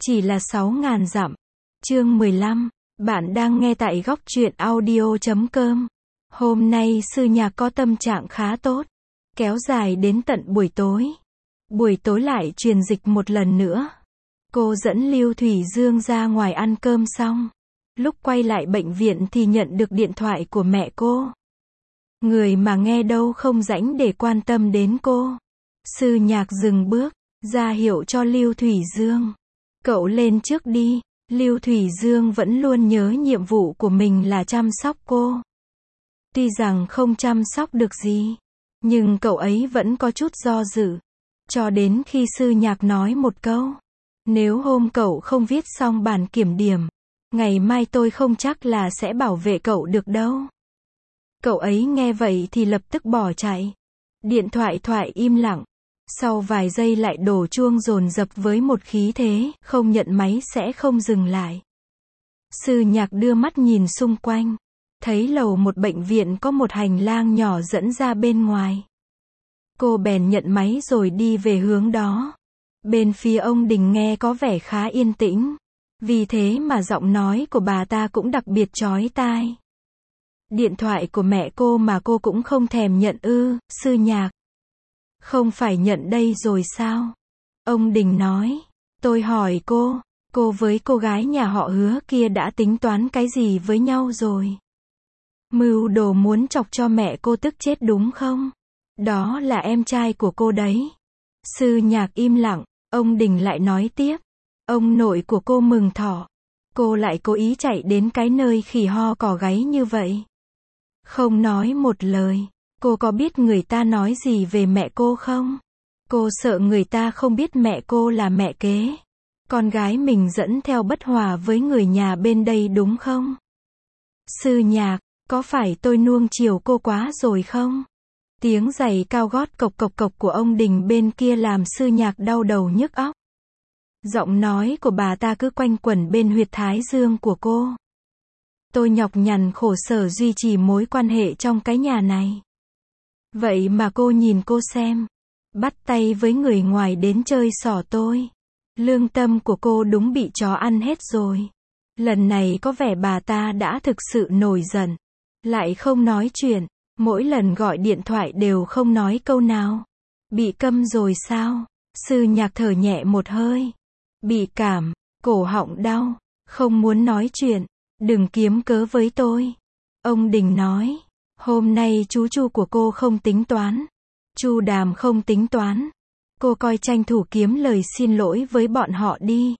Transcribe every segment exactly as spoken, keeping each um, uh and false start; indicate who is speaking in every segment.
Speaker 1: Chỉ là sáu ngàn dặm. Chương mười lăm. Bạn đang nghe tại góc truyện audio chấm com. Hôm nay sư nhạc có tâm trạng khá tốt. Kéo dài đến tận buổi tối. Buổi tối lại truyền dịch một lần nữa. Cô dẫn Lưu Thủy Dương ra ngoài ăn cơm xong. Lúc quay lại bệnh viện thì nhận được điện thoại của mẹ cô. Người mà nghe đâu không rảnh để quan tâm đến cô. Sư nhạc dừng bước, ra hiệu cho Lưu Thủy Dương. Cậu lên trước đi. Lưu Thủy Dương vẫn luôn nhớ nhiệm vụ của mình là chăm sóc cô. Tuy rằng không chăm sóc được gì, nhưng cậu ấy vẫn có chút do dự. Cho đến khi sư nhạc nói một câu. Nếu hôm cậu không viết xong bản kiểm điểm, ngày mai tôi không chắc là sẽ bảo vệ cậu được đâu. Cậu ấy nghe vậy thì lập tức bỏ chạy. Điện thoại thoại im lặng. Sau vài giây lại đổ chuông dồn dập với một khí thế, không nhận máy sẽ không dừng lại. Sư nhạc đưa mắt nhìn xung quanh. Thấy lầu một bệnh viện có một hành lang nhỏ dẫn ra bên ngoài. Cô bèn nhận máy rồi đi về hướng đó. Bên phía ông Đình nghe có vẻ khá yên tĩnh. Vì thế mà giọng nói của bà ta cũng đặc biệt chói tai. Điện thoại của mẹ cô mà cô cũng không thèm nhận ư, sư nhạc. Không phải nhận đây rồi sao? Ông Đình nói. Tôi hỏi cô, cô với cô gái nhà họ Hứa kia đã tính toán cái gì với nhau rồi? Mưu đồ muốn chọc cho mẹ cô tức chết đúng không? Đó là em trai của cô đấy. Sư nhạc im lặng, ông Đình lại nói tiếp. Ông nội của cô mừng thọ. Cô lại cố ý chạy đến cái nơi khỉ ho cò gáy như vậy. Không nói một lời. Cô có biết người ta nói gì về mẹ cô không? Cô sợ người ta không biết mẹ cô là mẹ kế. Con gái mình dẫn theo bất hòa với người nhà bên đây đúng không? Sư nhạc, có phải tôi nuông chiều cô quá rồi không? Tiếng giày cao gót cộc cộc cộc của ông Đình bên kia làm sư nhạc đau đầu nhức óc. Giọng nói của bà ta cứ quanh quẩn bên huyệt thái dương của cô. Tôi nhọc nhằn khổ sở duy trì mối quan hệ trong cái nhà này. Vậy mà cô nhìn cô xem. Bắt tay với người ngoài đến chơi xỏ tôi. Lương tâm của cô đúng bị chó ăn hết rồi. Lần này có vẻ bà ta đã thực sự nổi giận. Lại không nói chuyện. Mỗi lần gọi điện thoại đều không nói câu nào. Bị câm rồi sao? Sư nhạc thở nhẹ một hơi. Bị cảm, cổ họng đau, không muốn nói chuyện. Đừng kiếm cớ với tôi. Ông Đình nói. Hôm nay chú Chu của cô không tính toán. Chu Đàm không tính toán. Cô coi tranh thủ kiếm lời xin lỗi với bọn họ đi.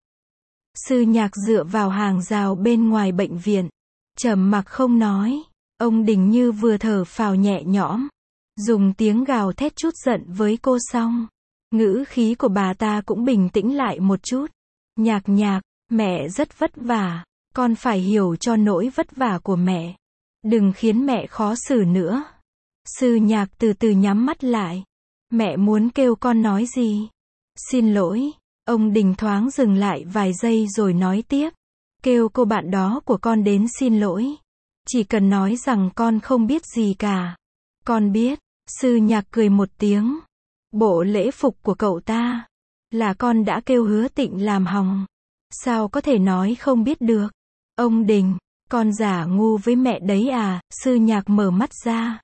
Speaker 1: Sư nhạc dựa vào hàng rào bên ngoài bệnh viện. Trầm mặc không nói. Ông Đình như vừa thở phào nhẹ nhõm. Dùng tiếng gào thét chút giận với cô xong. Ngữ khí của bà ta cũng bình tĩnh lại một chút. Nhạc nhạc, mẹ rất vất vả. Con phải hiểu cho nỗi vất vả của mẹ. Đừng khiến mẹ khó xử nữa. Sư nhạc từ từ nhắm mắt lại. Mẹ muốn kêu con nói gì? Xin lỗi. Ông Đình thoáng dừng lại vài giây rồi nói tiếp. Kêu cô bạn đó của con đến xin lỗi. Chỉ cần nói rằng con không biết gì cả. Con biết. Sư nhạc cười một tiếng. Bộ lễ phục của cậu ta. Là con đã kêu Hứa Tịnh làm hỏng. Sao có thể nói không biết được? Ông Đình. Con giả ngu với mẹ đấy à? Sư nhạc mở mắt ra.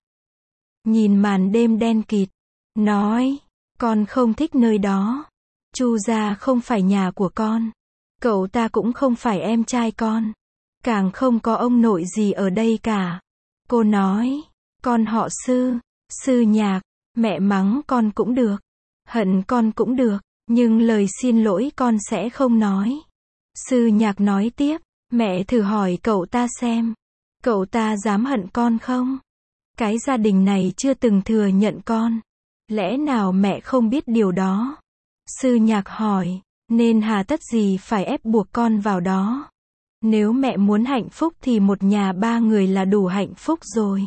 Speaker 1: Nhìn màn đêm đen kịt. Nói. Con không thích nơi đó. Chu gia không phải nhà của con. Cậu ta cũng không phải em trai con. Càng không có ông nội gì ở đây cả. Cô nói. Con họ Sư. Sư nhạc. Mẹ mắng con cũng được. Hận con cũng được. Nhưng lời xin lỗi con sẽ không nói. Sư nhạc nói tiếp. Mẹ thử hỏi cậu ta xem. Cậu ta dám hận con không? Cái gia đình này chưa từng thừa nhận con. Lẽ nào mẹ không biết điều đó? Sư nhạc hỏi. Nên hà tất gì phải ép buộc con vào đó? Nếu mẹ muốn hạnh phúc thì một nhà ba người là đủ hạnh phúc rồi.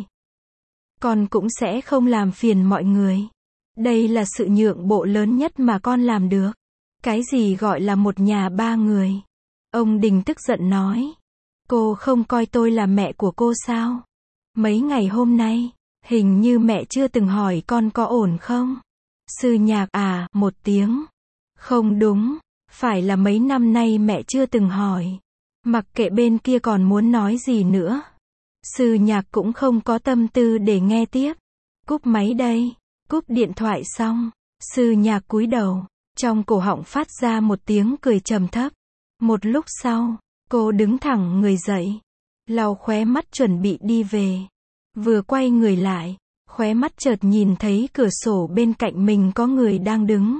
Speaker 1: Con cũng sẽ không làm phiền mọi người. Đây là sự nhượng bộ lớn nhất mà con làm được. Cái gì gọi là một nhà ba người? Ông Đình tức giận nói. Cô không coi tôi là mẹ của cô sao? Mấy ngày hôm nay, hình như mẹ chưa từng hỏi con có ổn không? Sư nhạc à, một tiếng. Không đúng, Phải là mấy năm nay mẹ chưa từng hỏi. Mặc kệ bên kia còn muốn nói gì nữa. Sư Nhạc cũng không có tâm tư để nghe tiếp. Cúp máy đây. Cúp điện thoại xong. Sư Nhạc cúi đầu. Trong cổ họng phát ra một tiếng cười trầm thấp. Một lúc sau, cô đứng thẳng người dậy. Lau khóe mắt chuẩn bị đi về. Vừa quay người lại, khóe mắt chợt nhìn thấy cửa sổ bên cạnh mình có người đang đứng.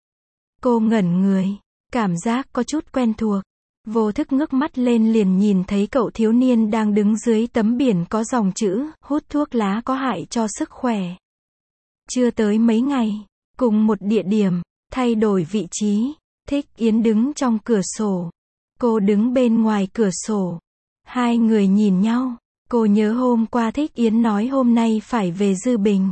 Speaker 1: Cô ngẩn người. Cảm giác có chút quen thuộc. Vô thức ngước mắt lên liền nhìn thấy cậu thiếu niên đang đứng dưới tấm biển có dòng chữ, hút thuốc lá có hại cho sức khỏe. Chưa tới mấy ngày, cùng một địa điểm, thay đổi vị trí, Thích Yến đứng trong cửa sổ. Cô đứng bên ngoài cửa sổ. Hai người nhìn nhau. Cô nhớ hôm qua Thích Yến nói hôm nay phải về Dư Bình.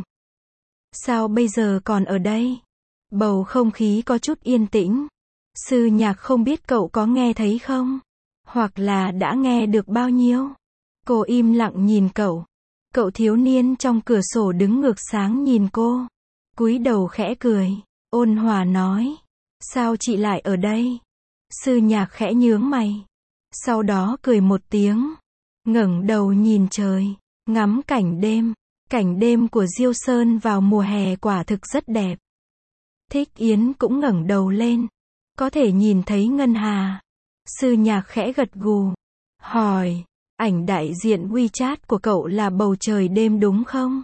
Speaker 1: Sao bây giờ còn ở đây? Bầu không khí có chút yên tĩnh. Sư Nhạc không biết cậu có nghe thấy không? Hoặc là đã nghe được bao nhiêu? Cô im lặng nhìn cậu. Cậu thiếu niên trong cửa sổ đứng ngược sáng nhìn cô. Cúi đầu khẽ cười. Ôn hòa nói. Sao chị lại ở đây? Sư Nhạc khẽ nhướng mày. Sau đó cười một tiếng. Ngẩng đầu nhìn trời. Ngắm cảnh đêm. Cảnh đêm của Diêu Sơn vào mùa hè quả thực rất đẹp. Thích Yến cũng ngẩng đầu lên. Có thể nhìn thấy ngân hà. Sư Nhạc khẽ gật gù. Hỏi. Ảnh đại diện WeChat của cậu là bầu trời đêm đúng không?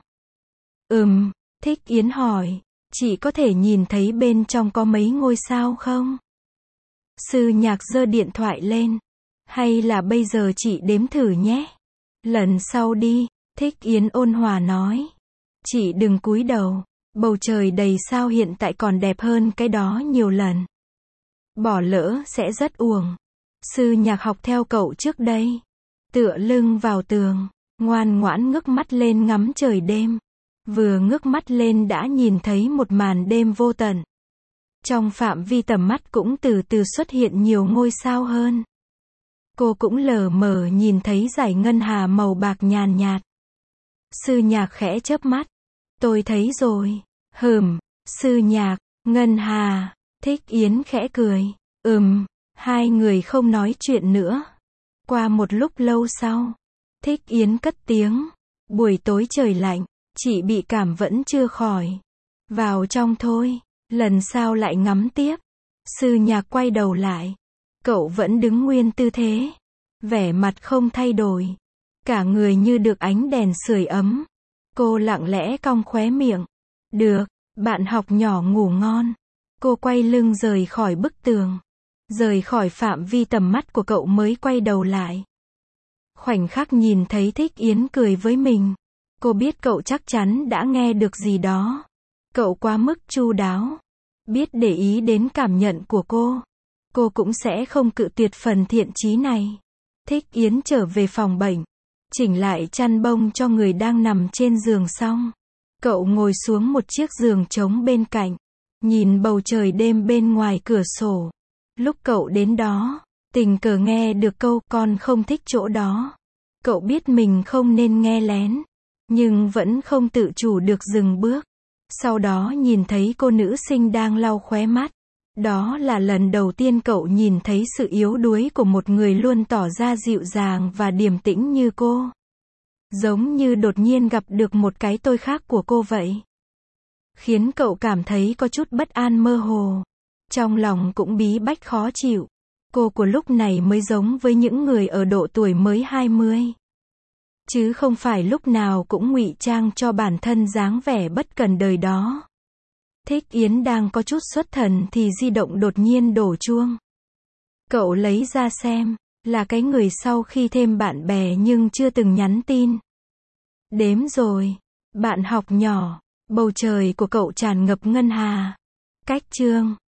Speaker 1: Ừm. Thích Yến hỏi. Chị có thể nhìn thấy bên trong có mấy ngôi sao không? Sư Nhạc giơ điện thoại lên. Hay là bây giờ chị đếm thử nhé. Lần sau đi. Thích Yến ôn hòa nói. Chị đừng cúi đầu. Bầu trời đầy sao hiện tại còn đẹp hơn cái đó nhiều lần. Bỏ lỡ sẽ rất uổng. Sư Nhạc học theo cậu trước đây. Tựa lưng vào tường. Ngoan ngoãn ngước mắt lên ngắm trời đêm. Vừa ngước mắt lên đã nhìn thấy một màn đêm vô tận. Trong phạm vi tầm mắt cũng từ từ xuất hiện nhiều ngôi sao hơn. Cô cũng lờ mờ nhìn thấy dải ngân hà màu bạc nhàn nhạt. Sư Nhạc khẽ chớp mắt. Tôi thấy rồi. Hừm. Sư Nhạc. Ngân hà. Thích Yến khẽ cười. Ừm. Hai người không nói chuyện nữa. Qua một lúc lâu sau. Thích Yến cất tiếng. Buổi tối trời lạnh. Chị bị cảm vẫn chưa khỏi. Vào trong thôi. Lần sau lại ngắm tiếp. Sư Nhạc quay đầu lại. Cậu vẫn đứng nguyên tư thế. Vẻ mặt không thay đổi. Cả người như được ánh đèn sưởi ấm. Cô lặng lẽ cong khóe miệng. Được, bạn học nhỏ ngủ ngon. Cô quay lưng rời khỏi bức tường. Rời khỏi phạm vi tầm mắt của cậu mới quay đầu lại. Khoảnh khắc nhìn thấy Thích Yến cười với mình. Cô biết cậu chắc chắn đã nghe được gì đó. Cậu quá mức chu đáo. Biết để ý đến cảm nhận của cô. Cô cũng sẽ không cự tuyệt phần thiện chí này. Thích Yến trở về phòng bệnh. Chỉnh lại chăn bông cho người đang nằm trên giường xong. Cậu ngồi xuống một chiếc giường trống bên cạnh. Nhìn bầu trời đêm bên ngoài cửa sổ. Lúc cậu đến đó, tình cờ nghe được câu con không thích chỗ đó. Cậu biết mình không nên nghe lén. Nhưng vẫn không tự chủ được dừng bước. Sau đó nhìn thấy cô nữ sinh đang lau khóe mắt. Đó là lần đầu tiên cậu nhìn thấy sự yếu đuối của một người luôn tỏ ra dịu dàng và điềm tĩnh như cô. Giống như đột nhiên gặp được một cái tôi khác của cô vậy. Khiến cậu cảm thấy có chút bất an mơ hồ. Trong lòng cũng bí bách khó chịu. Cô của lúc này mới giống với những người ở độ tuổi mới hai mươi. Chứ không phải lúc nào cũng ngụy trang cho bản thân dáng vẻ bất cần đời đó. Thích Yến đang có chút xuất thần thì di động đột nhiên đổ chuông. Cậu lấy ra xem, là cái người sau khi thêm bạn bè nhưng chưa từng nhắn tin. Đếm rồi, bạn học nhỏ, bầu trời của cậu tràn ngập ngân hà. Cách chương